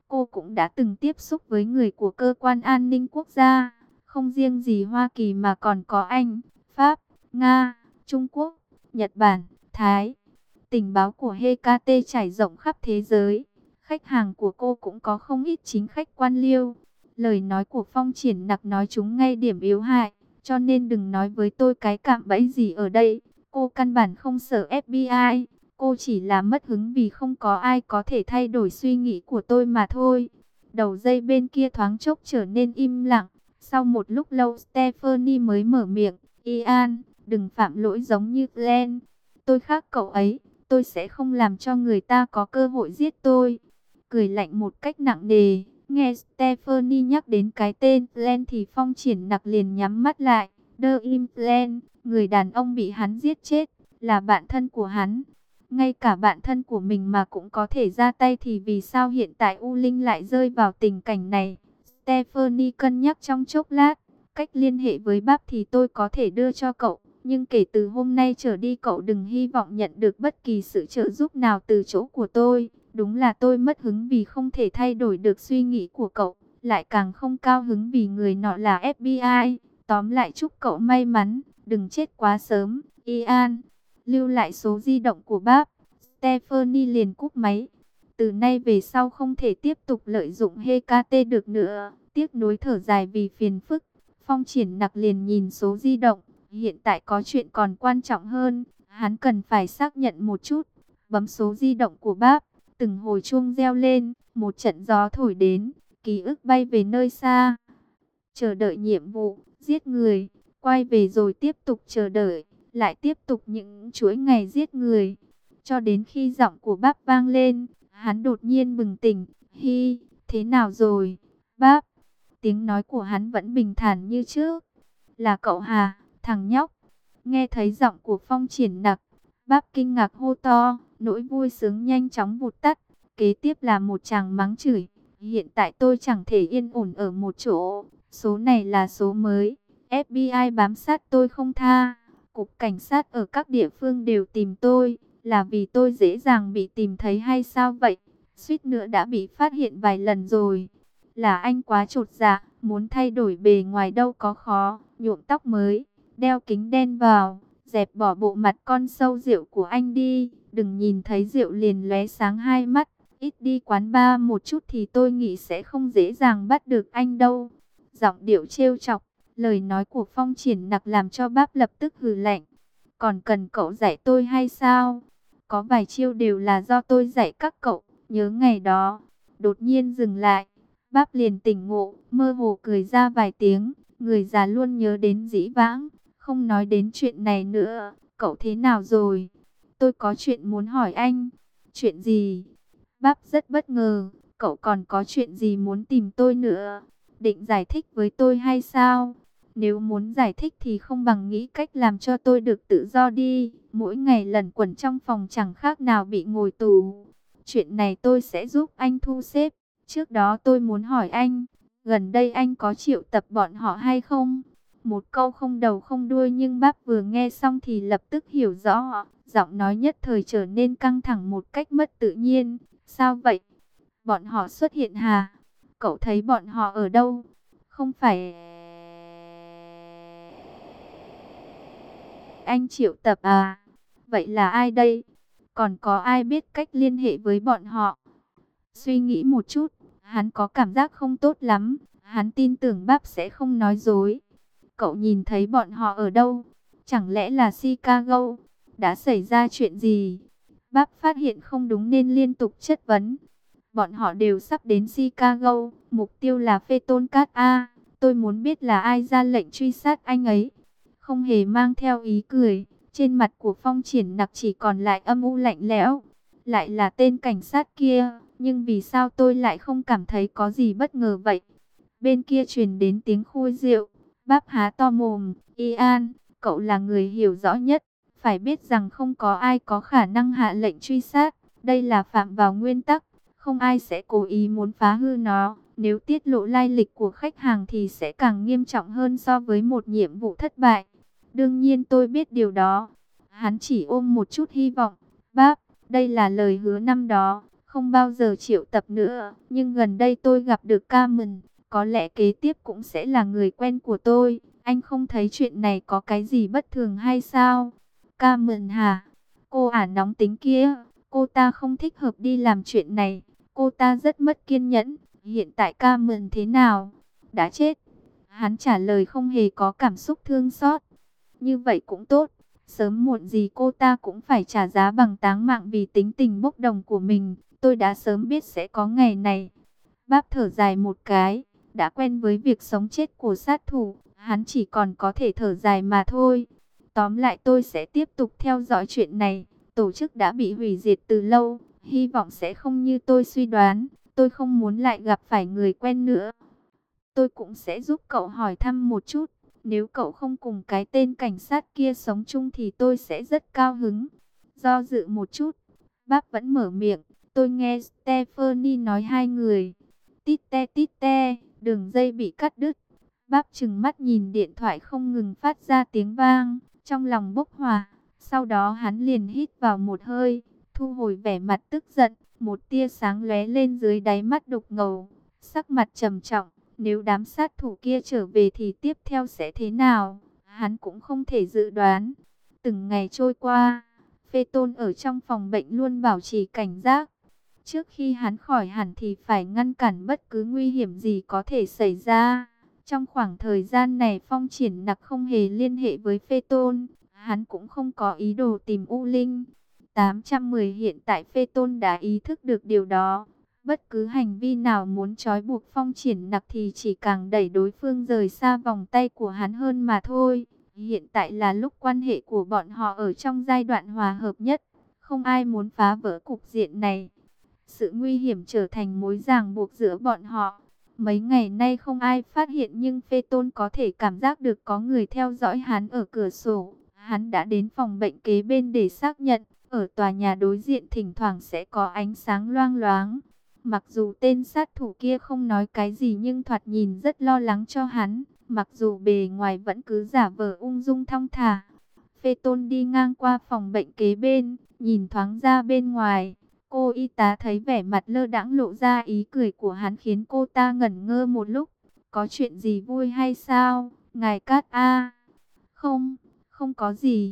Cô cũng đã từng tiếp xúc với người của cơ quan an ninh quốc gia, không riêng gì Hoa Kỳ mà còn có Anh, Pháp, Nga, Trung Quốc, Nhật Bản, Thái. Tình báo của HKT trải rộng khắp thế giới. Khách hàng của cô cũng có không ít chính khách quan liêu. Lời nói của Phong Triển Nặc nói trúng ngay điểm yếu hại, cho nên đừng nói với tôi cái cạm bẫy gì ở đây. Cô căn bản không sợ FBI, cô chỉ là mất hứng vì không có ai có thể thay đổi suy nghĩ của tôi mà thôi. Đầu dây bên kia thoáng chốc trở nên im lặng. Sau một lúc lâu Stephanie mới mở miệng. Ian, đừng phạm lỗi giống như Glenn. Tôi khác cậu ấy, tôi sẽ không làm cho người ta có cơ hội giết tôi. Cười lạnh một cách nặng nề. Nghe Stephanie nhắc đến cái tên Glenn thì Phong Triển Nặc liền nhắm mắt lại. Đơ im Glenn, người đàn ông bị hắn giết chết, là bạn thân của hắn. Ngay cả bạn thân của mình mà cũng có thể ra tay thì vì sao hiện tại U Linh lại rơi vào tình cảnh này? Stephanie cân nhắc trong chốc lát. Cách liên hệ với Báp thì tôi có thể đưa cho cậu. Nhưng kể từ hôm nay trở đi cậu đừng hy vọng nhận được bất kỳ sự trợ giúp nào từ chỗ của tôi. Đúng là tôi mất hứng vì không thể thay đổi được suy nghĩ của cậu. Lại càng không cao hứng vì người nọ là FBI. Tóm lại chúc cậu may mắn, đừng chết quá sớm. Ian, lưu lại số di động của Báp. Stephanie liền cúp máy. Từ nay về sau không thể tiếp tục lợi dụng HKT được nữa. Tiếc nuối thở dài vì phiền phức. Phong Triển Nặc liền nhìn số di động. Hiện tại có chuyện còn quan trọng hơn. Hắn cần phải xác nhận một chút. Bấm số di động của Báp. Từng hồi chuông reo lên. Một trận gió thổi đến. Ký ức bay về nơi xa. Chờ đợi nhiệm vụ. Giết người. Quay về rồi tiếp tục chờ đợi. Lại tiếp tục những chuỗi ngày giết người. Cho đến khi giọng của Báp vang lên. Hắn đột nhiên bừng tỉnh. Hi, thế nào rồi? Báp. Tiếng nói của hắn vẫn bình thản như trước. Là cậu Hà, thằng nhóc. Nghe thấy giọng của Phong Triển Nặc, Báp kinh ngạc hô to, nỗi vui sướng nhanh chóng vụt tắt. Kế tiếp là một tràng mắng chửi. Hiện tại tôi chẳng thể yên ổn ở một chỗ. Số này là số mới. FBI bám sát tôi không tha. Cục cảnh sát ở các địa phương đều tìm tôi. Là vì tôi dễ dàng bị tìm thấy hay sao vậy? Suýt nữa đã bị phát hiện vài lần rồi. Là anh quá chột dạ, muốn thay đổi bề ngoài đâu có khó. Nhuộm tóc mới, đeo kính đen vào, dẹp bỏ bộ mặt con sâu rượu của anh đi. Đừng nhìn thấy rượu liền lóe sáng hai mắt. Ít đi quán bar một chút thì tôi nghĩ sẽ không dễ dàng bắt được anh đâu. Giọng điệu trêu chọc, lời nói của Phong Triển Nặc làm cho Báp lập tức hừ lạnh. Còn cần cậu dạy tôi hay sao? Có vài chiêu đều là do tôi dạy các cậu. Nhớ ngày đó. Đột nhiên dừng lại. Báp liền tỉnh ngộ, mơ hồ cười ra vài tiếng. Người già luôn nhớ đến dĩ vãng. Không nói đến chuyện này nữa. Cậu thế nào rồi? Tôi có chuyện muốn hỏi anh. Chuyện gì? Báp rất bất ngờ. Cậu còn có chuyện gì muốn tìm tôi nữa? Định giải thích với tôi hay sao? Nếu muốn giải thích thì không bằng nghĩ cách làm cho tôi được tự do đi. Mỗi ngày lẩn quẩn trong phòng chẳng khác nào bị ngồi tù. Chuyện này tôi sẽ giúp anh thu xếp. Trước đó tôi muốn hỏi anh, gần đây anh có triệu tập bọn họ hay không? Một câu không đầu không đuôi nhưng Báp vừa nghe xong thì lập tức hiểu rõ. Giọng nói nhất thời trở nên căng thẳng một cách mất tự nhiên. Sao vậy? Bọn họ xuất hiện hả? Cậu thấy bọn họ ở đâu? Không phải anh triệu tập à? Vậy là ai đây? Còn có ai biết cách liên hệ với bọn họ? Suy nghĩ một chút, hắn có cảm giác không tốt lắm. Hắn tin tưởng Báp sẽ không nói dối. Cậu nhìn thấy bọn họ ở đâu? Chẳng lẽ là Chicago? Đã xảy ra chuyện gì? Báp phát hiện không đúng nên liên tục chất vấn. Bọn họ đều sắp đến Chicago. Mục tiêu là Phaeton Cát A. Tôi muốn biết là ai ra lệnh truy sát anh ấy. Không hề mang theo ý cười. Trên mặt của Phong Triển Nặc chỉ còn lại âm u lạnh lẽo. Lại là tên cảnh sát kia. Nhưng vì sao tôi lại không cảm thấy có gì bất ngờ vậy? Bên kia truyền đến tiếng khui rượu. Báp há to mồm. Ian, cậu là người hiểu rõ nhất. Phải biết rằng không có ai có khả năng hạ lệnh truy sát. Đây là phạm vào nguyên tắc. Không ai sẽ cố ý muốn phá hư nó. Nếu tiết lộ lai lịch của khách hàng thì sẽ càng nghiêm trọng hơn so với một nhiệm vụ thất bại. Đương nhiên tôi biết điều đó. Hắn chỉ ôm một chút hy vọng. Báp, đây là lời hứa năm đó. không bao giờ triệu tập nữa. Nhưng gần đây tôi gặp được Carmen, có lẽ kế tiếp cũng sẽ là người quen của tôi. Anh không thấy chuyện này có cái gì bất thường hay sao? Carmen hả? Cô ả nóng tính kia, cô ta không thích hợp đi làm chuyện này. Cô ta rất mất kiên nhẫn. Hiện tại Carmen thế nào? Đã chết. Hắn trả lời không hề có cảm xúc thương xót. Như vậy cũng tốt. Sớm muộn gì cô ta cũng phải trả giá bằng táng mạng vì tính tình bốc đồng của mình. Tôi đã sớm biết sẽ có ngày này. Báp thở dài một cái. Đã quen với việc sống chết của sát thủ, hắn chỉ còn có thể thở dài mà thôi. Tóm lại tôi sẽ tiếp tục theo dõi chuyện này. Tổ chức đã bị hủy diệt từ lâu. Hy vọng sẽ không như tôi suy đoán. Tôi không muốn lại gặp phải người quen nữa. Tôi cũng sẽ giúp cậu hỏi thăm một chút. Nếu cậu không cùng cái tên cảnh sát kia sống chung thì tôi sẽ rất cao hứng. Do dự một chút, bác vẫn mở miệng. Tôi nghe Stephanie nói hai người. Tít te, đường dây bị cắt đứt. Bác trừng mắt nhìn điện thoại không ngừng phát ra tiếng vang. Trong lòng bốc hỏa. Sau đó hắn liền hít vào một hơi. Thu hồi vẻ mặt tức giận. Một tia sáng lóe lên dưới đáy mắt đục ngầu. Sắc mặt trầm trọng. Nếu đám sát thủ kia trở về thì tiếp theo sẽ thế nào? Hắn cũng không thể dự đoán. Từng ngày trôi qua, Phê Tôn ở trong phòng bệnh luôn bảo trì cảnh giác. Trước khi hắn khỏi hẳn thì phải ngăn cản bất cứ nguy hiểm gì có thể xảy ra. Trong khoảng thời gian này Phong Triển Nặc không hề liên hệ với Phê Tôn. Hắn cũng không có ý đồ tìm U Linh. 810 hiện tại Phê Tôn đã ý thức được điều đó. Bất cứ hành vi nào muốn trói buộc Phong Triển Nặc thì chỉ càng đẩy đối phương rời xa vòng tay của hắn hơn mà thôi. Hiện tại là lúc quan hệ của bọn họ ở trong giai đoạn hòa hợp nhất. Không ai muốn phá vỡ cục diện này. Sự nguy hiểm trở thành mối ràng buộc giữa bọn họ. Mấy ngày nay không ai phát hiện nhưng Phê Tôn có thể cảm giác được có người theo dõi hắn ở cửa sổ. Hắn đã đến phòng bệnh kế bên để xác nhận. Ở tòa nhà đối diện thỉnh thoảng sẽ có ánh sáng loang loáng. Mặc dù tên sát thủ kia không nói cái gì nhưng thoạt nhìn rất lo lắng cho hắn. Mặc dù bề ngoài vẫn cứ giả vờ ung dung thong thả. Phê Tôn đi ngang qua phòng bệnh kế bên, nhìn thoáng ra bên ngoài. Cô y tá thấy vẻ mặt lơ đãng lộ ra ý cười của hắn khiến cô ta ngẩn ngơ một lúc. Có chuyện gì vui hay sao, ngài Cát A? Không, không có gì.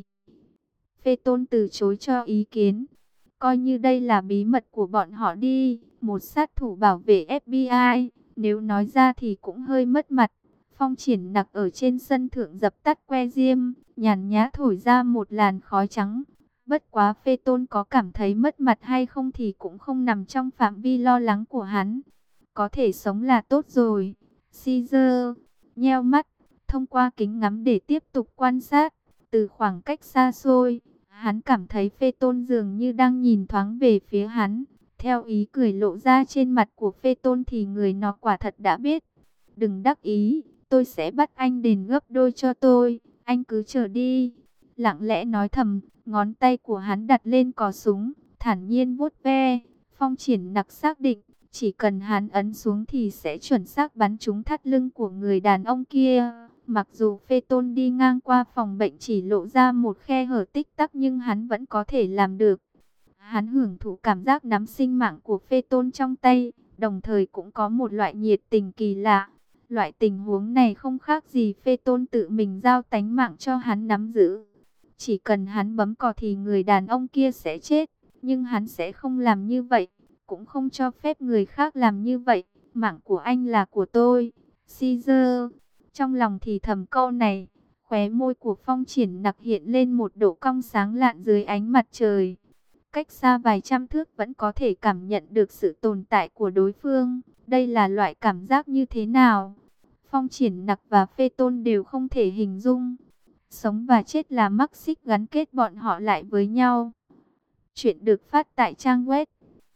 Phê Tôn từ chối cho ý kiến. Coi như đây là bí mật của bọn họ đi. Một sát thủ bảo vệ FBI, nếu nói ra thì cũng hơi mất mặt. Phong Triển Nặc ở trên sân thượng dập tắt que diêm, nhàn nhã thổi ra một làn khói trắng. Bất quá Phê Tôn có cảm thấy mất mặt hay không thì cũng không nằm trong phạm vi lo lắng của hắn. Có thể sống là tốt rồi. Caesar nheo mắt, thông qua kính ngắm để tiếp tục quan sát. Từ khoảng cách xa xôi, hắn cảm thấy Phê Tôn dường như đang nhìn thoáng về phía hắn. Theo ý cười lộ ra trên mặt của Phê Tôn thì người nó quả thật đã biết. Đừng đắc ý, tôi sẽ bắt anh đền gấp đôi cho tôi, anh cứ chờ đi. Lặng lẽ nói thầm, ngón tay của hắn đặt lên cò súng, thản nhiên vuốt ve. Phong Triển Nặc xác định, chỉ cần hắn ấn xuống thì sẽ chuẩn xác bắn trúng thắt lưng của người đàn ông kia. Mặc dù Phê Tôn đi ngang qua phòng bệnh chỉ lộ ra một khe hở tích tắc nhưng hắn vẫn có thể làm được. Hắn hưởng thụ cảm giác nắm sinh mạng của Phê Tôn trong tay, đồng thời cũng có một loại nhiệt tình kỳ lạ. Loại tình huống này không khác gì Phê Tôn tự mình giao tánh mạng cho hắn nắm giữ. Chỉ cần hắn bấm cò thì người đàn ông kia sẽ chết, nhưng hắn sẽ không làm như vậy, cũng không cho phép người khác làm như vậy. Mạng của anh là của tôi, Caesar. Trong lòng thì thầm câu này, khóe môi của Phong Triển Nặc hiện lên một độ cong sáng lạn dưới ánh mặt trời. Cách xa vài trăm thước vẫn có thể cảm nhận được sự tồn tại của đối phương. Đây là loại cảm giác như thế nào? Phong Triển Nặc và Phê Tôn đều không thể hình dung. Sống và chết là mắc xích gắn kết bọn họ lại với nhau. Chuyện được phát tại trang web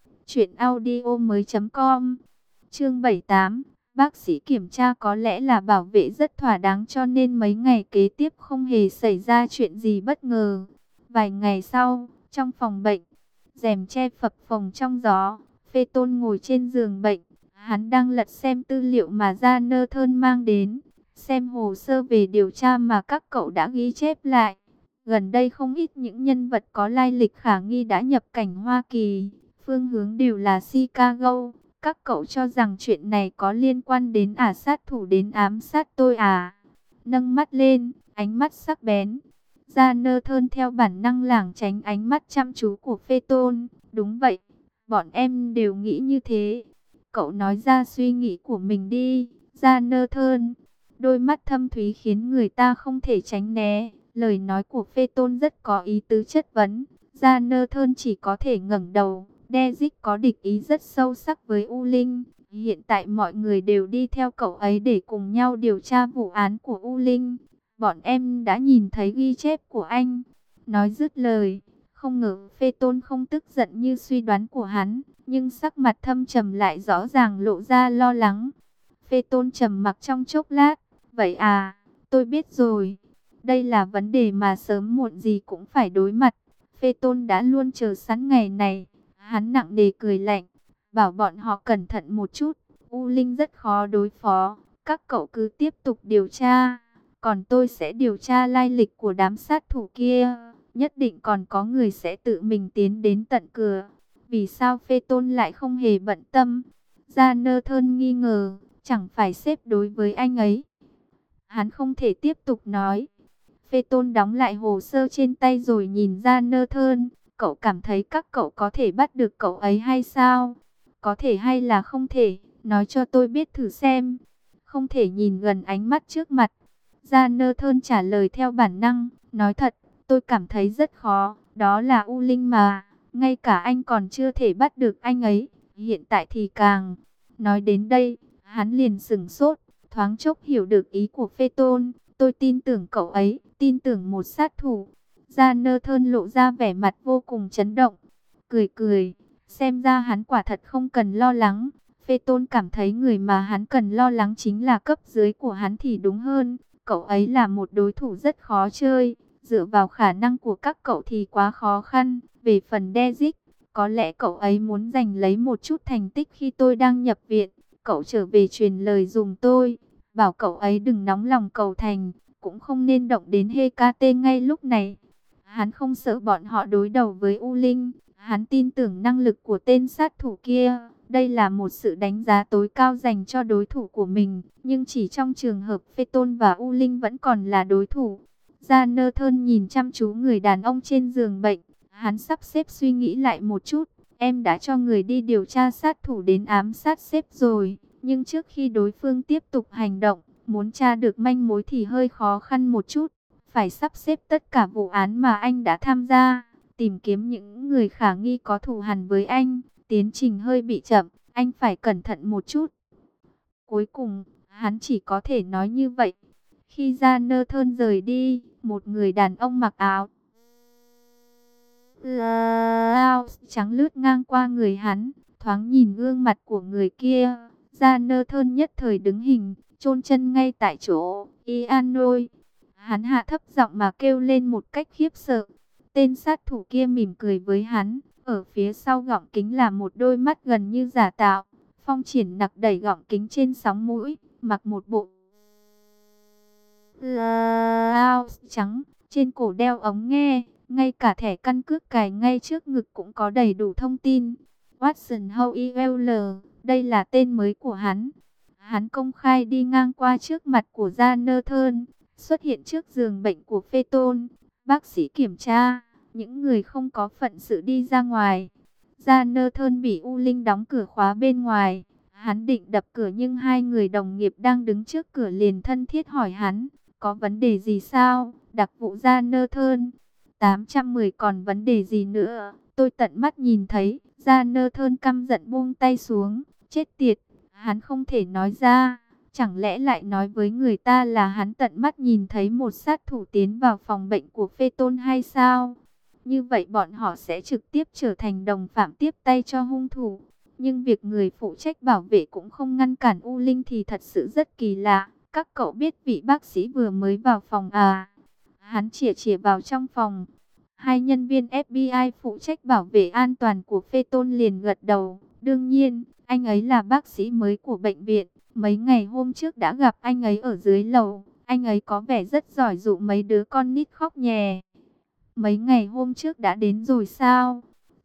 truyệnaudiomoi.com. Chương 78. Bác sĩ kiểm tra có lẽ là bảo vệ rất thỏa đáng cho nên mấy ngày kế tiếp không hề xảy ra chuyện gì bất ngờ. Vài ngày sau, trong phòng bệnh, rèm che phập phồng trong gió, Phê Tôn ngồi trên giường bệnh. Hắn đang lật xem tư liệu mà Jonathan mang đến, xem hồ sơ về điều tra mà các cậu đã ghi chép lại. Gần đây không ít những nhân vật có lai lịch khả nghi đã nhập cảnh Hoa Kỳ. phương hướng đều là Chicago. Các cậu cho rằng chuyện này có liên quan đến sát thủ đến ám sát tôi à? Nâng mắt lên, ánh mắt sắc bén. Jonathan theo bản năng lảng tránh ánh mắt chăm chú của Phaeton. Đúng vậy, bọn em đều nghĩ như thế. Cậu nói ra suy nghĩ của mình đi, Jonathan. Đôi mắt thâm thúy khiến người ta không thể tránh né. Lời nói của Phaeton rất có ý tứ chất vấn. Jonathan chỉ có thể ngẩng đầu. Dezic có địch ý rất sâu sắc với U Linh. Hiện tại mọi người đều đi theo cậu ấy để cùng nhau điều tra vụ án của U Linh. Bọn em đã nhìn thấy ghi chép của anh. Nói dứt lời, không ngờ Phaeton không tức giận như suy đoán của hắn, nhưng sắc mặt thâm trầm lại rõ ràng lộ ra lo lắng. Phaeton trầm mặc trong chốc lát. Vậy à, tôi biết rồi. Đây là vấn đề mà sớm muộn gì cũng phải đối mặt. Phaeton đã luôn chờ sẵn ngày này. Hắn nặng nề cười lạnh, bảo bọn họ cẩn thận một chút. U Linh rất khó đối phó. Các cậu cứ tiếp tục điều tra. Còn tôi sẽ điều tra lai lịch của đám sát thủ kia. Nhất định còn có người sẽ tự mình tiến đến tận cửa. Vì sao Phaeton lại không hề bận tâm? Jonathan nghi ngờ, chẳng phải sếp đối với anh ấy. Hắn không thể tiếp tục nói. Phaeton đóng lại hồ sơ trên tay rồi nhìn Jonathan. Cậu cảm thấy các cậu có thể bắt được cậu ấy hay sao? Có thể hay là không thể? Nói cho tôi biết thử xem. Không thể nhìn gần ánh mắt trước mặt. Jonathan trả lời theo bản năng. Nói thật, tôi cảm thấy rất khó. Đó là U Linh mà. Ngay cả anh còn chưa thể bắt được anh ấy. Hiện tại thì càng. Nói đến đây, hắn liền sửng sốt. Thoáng chốc hiểu được ý của Phaeton. Tôi tin tưởng cậu ấy. Tin tưởng một sát thủ. Jonathan lộ ra vẻ mặt vô cùng chấn động. Cười cười. Xem ra hắn quả thật không cần lo lắng. Phaeton cảm thấy người mà hắn cần lo lắng chính là cấp dưới của hắn thì đúng hơn. Cậu ấy là một đối thủ rất khó chơi. Dựa vào khả năng của các cậu thì quá khó khăn. Về phần Dezic, có lẽ cậu ấy muốn giành lấy một chút thành tích khi tôi đang nhập viện. Cậu trở về truyền lời dùm tôi. Bảo cậu ấy đừng nóng lòng cầu thành. Cũng không nên động đến Hecate ngay lúc này. Hắn không sợ bọn họ đối đầu với U Linh. Hắn tin tưởng năng lực của tên sát thủ kia. Đây là một sự đánh giá tối cao dành cho đối thủ của mình. Nhưng chỉ trong trường hợp Phaeton và U Linh vẫn còn là đối thủ. Jonathan nhìn chăm chú người đàn ông trên giường bệnh. Hắn sắp xếp suy nghĩ lại một chút. Em đã cho người đi điều tra sát thủ đến ám sát sếp rồi. Nhưng trước khi đối phương tiếp tục hành động, muốn tra được manh mối thì hơi khó khăn một chút. Phải sắp xếp tất cả vụ án mà anh đã tham gia. Tìm kiếm những người khả nghi có thù hằn với anh. Tiến trình hơi bị chậm, anh phải cẩn thận một chút. Cuối cùng, hắn chỉ có thể nói như vậy. Khi Jonathan rời đi, một người đàn ông mặc áo trắng lướt ngang qua người hắn. Thoáng nhìn gương mặt của người kia, Jonathan nhất thời đứng hình, chôn chân ngay tại chỗ. Ian ơi! Hắn hạ thấp giọng mà kêu lên một cách khiếp sợ. Tên sát thủ kia mỉm cười với hắn. Ở phía sau gọng kính là một đôi mắt gần như giả tạo. Phong Triển Nặc đẩy gọng kính trên sóng mũi, mặc một bộ áo trắng, trên cổ đeo ống nghe, ngay cả thẻ căn cước cài ngay trước ngực cũng có đầy đủ thông tin. Watson Howell, đây là tên mới của hắn. Hắn công khai đi ngang qua trước mặt của Jonathan, xuất hiện trước giường bệnh của Phaeton. Bác sĩ kiểm tra, những người không có phận sự đi ra ngoài. Jonathan bị U Linh đóng cửa khóa bên ngoài. Hắn định đập cửa nhưng hai người đồng nghiệp đang đứng trước cửa liền thân thiết hỏi hắn, có vấn đề gì sao? Đặc vụ Jonathan. 810 còn vấn đề gì nữa? Tôi tận mắt nhìn thấy. Jonathan căm giận buông tay xuống. Chết tiệt, hắn không thể nói ra. Chẳng lẽ lại nói với người ta là hắn tận mắt nhìn thấy một sát thủ tiến vào phòng bệnh của Phaeton hay sao? Như vậy bọn họ sẽ trực tiếp trở thành đồng phạm tiếp tay cho hung thủ. Nhưng việc người phụ trách bảo vệ cũng không ngăn cản U Linh thì thật sự rất kỳ lạ. Các cậu biết vị bác sĩ vừa mới vào phòng à? Hắn chĩa vào trong phòng. Hai nhân viên FBI phụ trách bảo vệ an toàn của Phaeton liền gật đầu. Đương nhiên, anh ấy là bác sĩ mới của bệnh viện. Mấy ngày hôm trước đã gặp anh ấy ở dưới lầu. Anh ấy có vẻ rất giỏi dụ mấy đứa con nít khóc nhè. Mấy ngày hôm trước đã đến rồi sao?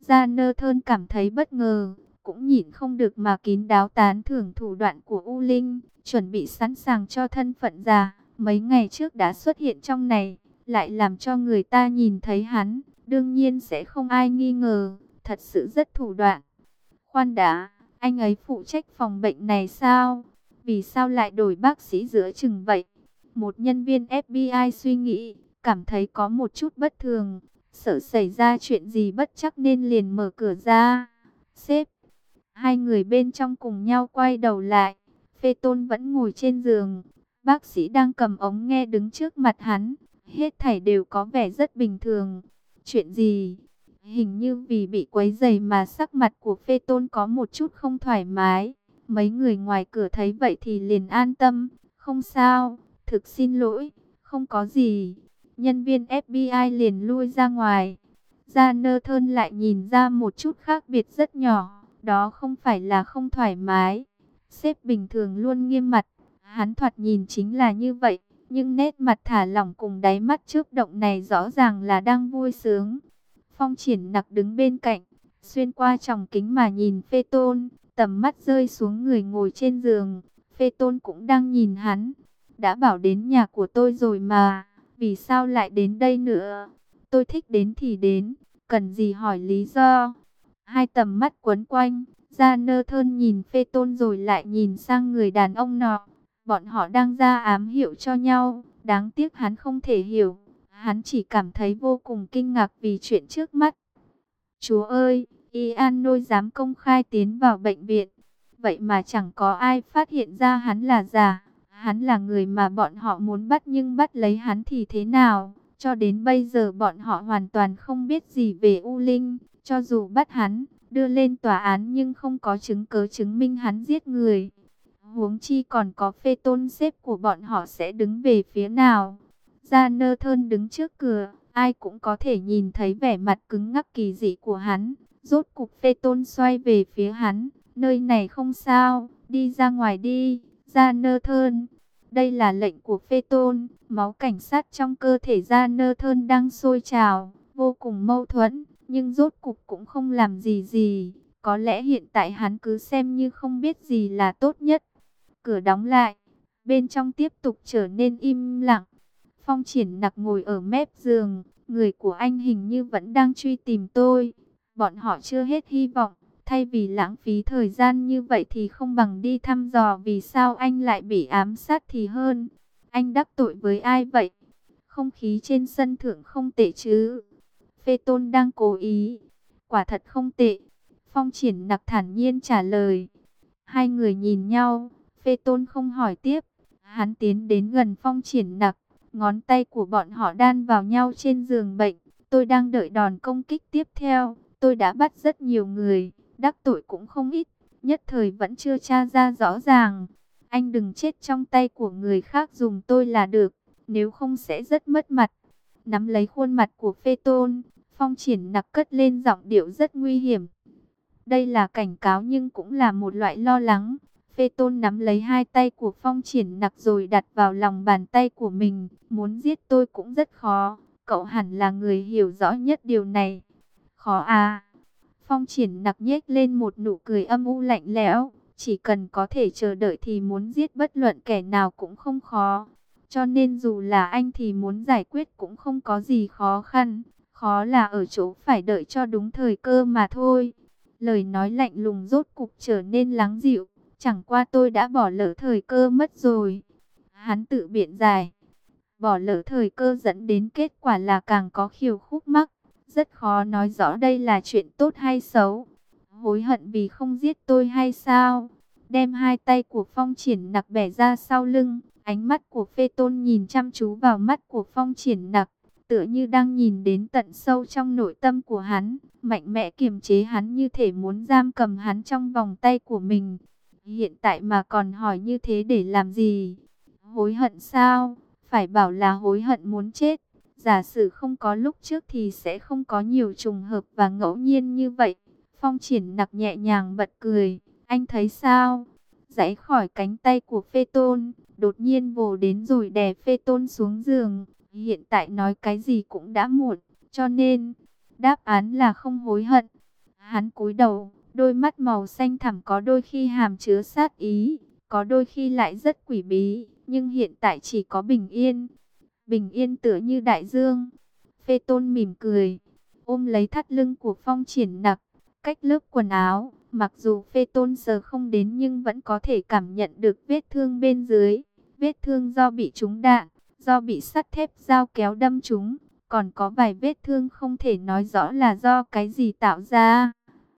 Gia Nơ Thơn cảm thấy bất ngờ, cũng nhịn không được mà kín đáo tán thưởng thủ đoạn của U Linh, chuẩn bị sẵn sàng cho thân phận già. Mấy ngày trước đã xuất hiện trong này, lại làm cho người ta nhìn thấy hắn, đương nhiên sẽ không ai nghi ngờ, thật sự rất thủ đoạn. Khoan đã, anh ấy phụ trách phòng bệnh này sao? Vì sao lại đổi bác sĩ giữa chừng vậy? Một nhân viên FBI suy nghĩ, cảm thấy có một chút bất thường, sợ xảy ra chuyện gì bất chắc nên liền mở cửa ra. Sếp, hai người bên trong cùng nhau quay đầu lại, Phê Tôn vẫn ngồi trên giường, bác sĩ đang cầm ống nghe đứng trước mặt hắn, hết thảy đều có vẻ rất bình thường. Chuyện gì? Hình như vì bị quấy rầy mà sắc mặt của Phê Tôn có một chút không thoải mái. Mấy người ngoài cửa thấy vậy thì liền an tâm. Không sao, thực xin lỗi, không có gì. Nhân viên FBI liền lui ra ngoài. Gia Nơ Thơn lại nhìn ra một chút khác biệt rất nhỏ. Đó không phải là không thoải mái. Sếp bình thường luôn nghiêm mặt. Hắn thoạt nhìn chính là như vậy. Nhưng nét mặt thả lỏng cùng đáy mắt chớp động này rõ ràng là đang vui sướng. Phong Triển Nặc đứng bên cạnh, xuyên qua tròng kính mà nhìn Phê Tôn, tầm mắt rơi xuống người ngồi trên giường. Phê Tôn cũng đang nhìn hắn. Đã bảo đến nhà của tôi rồi mà, vì sao lại đến đây nữa? Tôi thích đến thì đến, cần gì hỏi lý do? Hai tầm mắt quấn quanh, Gia Nơ Thơn nhìn Phê Tôn rồi lại nhìn sang người đàn ông nọ. Bọn họ đang ra ám hiệu cho nhau, đáng tiếc hắn không thể hiểu. Hắn chỉ cảm thấy vô cùng kinh ngạc vì chuyện trước mắt. Chúa ơi, Ian dám công khai tiến vào bệnh viện. Vậy mà chẳng có ai phát hiện ra hắn là giả. Hắn là người mà bọn họ muốn bắt nhưng bắt lấy hắn thì thế nào? Cho đến bây giờ bọn họ hoàn toàn không biết gì về U Linh. Cho dù bắt hắn, đưa lên tòa án nhưng không có chứng cứ chứng minh hắn giết người. Huống chi còn có Phê Tôn sếp của bọn họ sẽ đứng về phía nào? Gia Nơ Thơn đứng trước cửa, ai cũng có thể nhìn thấy vẻ mặt cứng ngắc kỳ dị của hắn. Rốt cục Phê Tôn xoay về phía hắn, nơi này không sao, đi ra ngoài đi, Gia Nơ Thơn. Đây là lệnh của Phê Tôn, máu cảnh sát trong cơ thể Gia Nơ Thơn đang sôi trào, vô cùng mâu thuẫn, nhưng rốt cục cũng không làm gì. Có lẽ hiện tại hắn cứ xem như không biết gì là tốt nhất. Cửa đóng lại, bên trong tiếp tục trở nên im lặng. Phong Triển Nặc ngồi ở mép giường, người của anh hình như vẫn đang truy tìm tôi. Bọn họ chưa hết hy vọng, thay vì lãng phí thời gian như vậy thì không bằng đi thăm dò vì sao anh lại bị ám sát thì hơn. Anh đắc tội với ai vậy? Không khí trên sân thượng không tệ chứ? Phê Tôn đang cố ý. Quả thật không tệ. Phong Triển Nặc thản nhiên trả lời. Hai người nhìn nhau, Phê Tôn không hỏi tiếp. Hắn tiến đến gần Phong Triển Nặc. Ngón tay của bọn họ đan vào nhau trên giường bệnh. Tôi đang đợi đòn công kích tiếp theo. Tôi đã bắt rất nhiều người, đắc tội cũng không ít. Nhất thời vẫn chưa tra ra rõ ràng. Anh đừng chết trong tay của người khác dùng tôi là được. Nếu không sẽ rất mất mặt. Nắm lấy khuôn mặt của Phê Tôn, Phong Triển Nặc cất lên giọng điệu rất nguy hiểm. Đây là cảnh cáo nhưng cũng là một loại lo lắng. Phê Tôn nắm lấy hai tay của Phong Triển Nặc rồi đặt vào lòng bàn tay của mình. Muốn giết tôi cũng rất khó. Cậu hẳn là người hiểu rõ nhất điều này. Khó à? Phong Triển Nặc nhếch lên một nụ cười âm u lạnh lẽo. Chỉ cần có thể chờ đợi thì muốn giết bất luận kẻ nào cũng không khó. Cho nên dù là anh thì muốn giải quyết cũng không có gì khó khăn. Khó là ở chỗ phải đợi cho đúng thời cơ mà thôi. Lời nói lạnh lùng rốt cục trở nên lắng dịu. Chẳng qua tôi đã bỏ lỡ thời cơ mất rồi. Hắn tự biện giải. Bỏ lỡ thời cơ dẫn đến kết quả là càng có khiêu khúc mắc. Rất khó nói rõ đây là chuyện tốt hay xấu. Hối hận vì không giết tôi hay sao? Đem hai tay của Phong Triển Nặc bẻ ra sau lưng. Ánh mắt của Phê Tôn nhìn chăm chú vào mắt của Phong Triển Nặc. Tựa như đang nhìn đến tận sâu trong nội tâm của hắn. Mạnh mẽ kiềm chế hắn như thể muốn giam cầm hắn trong vòng tay của mình. Hiện tại mà còn hỏi như thế để làm gì? Hối hận sao? Phải bảo là hối hận muốn chết. Giả sử không có lúc trước thì sẽ không có nhiều trùng hợp và ngẫu nhiên như vậy. Phong Triển Nặc nhẹ nhàng bật cười. Anh thấy sao? Giãy khỏi cánh tay của Phê Tôn. Đột nhiên vồ đến rồi đè Phê Tôn xuống giường. Hiện tại nói cái gì cũng đã muộn. Cho nên, đáp án là không hối hận. Hắn cúi đầu, đôi mắt màu xanh thẳm có đôi khi hàm chứa sát ý, có đôi khi lại rất quỷ bí, nhưng hiện tại chỉ có bình yên. Bình yên tựa như đại dương. Phê Tôn mỉm cười, ôm lấy thắt lưng của Phong Triển Nặc, cách lớp quần áo. Mặc dù Phê Tôn sờ không đến nhưng vẫn có thể cảm nhận được vết thương bên dưới. Vết thương do bị trúng đạn, do bị sắt thép dao kéo đâm trúng. Còn có vài vết thương không thể nói rõ là do cái gì tạo ra.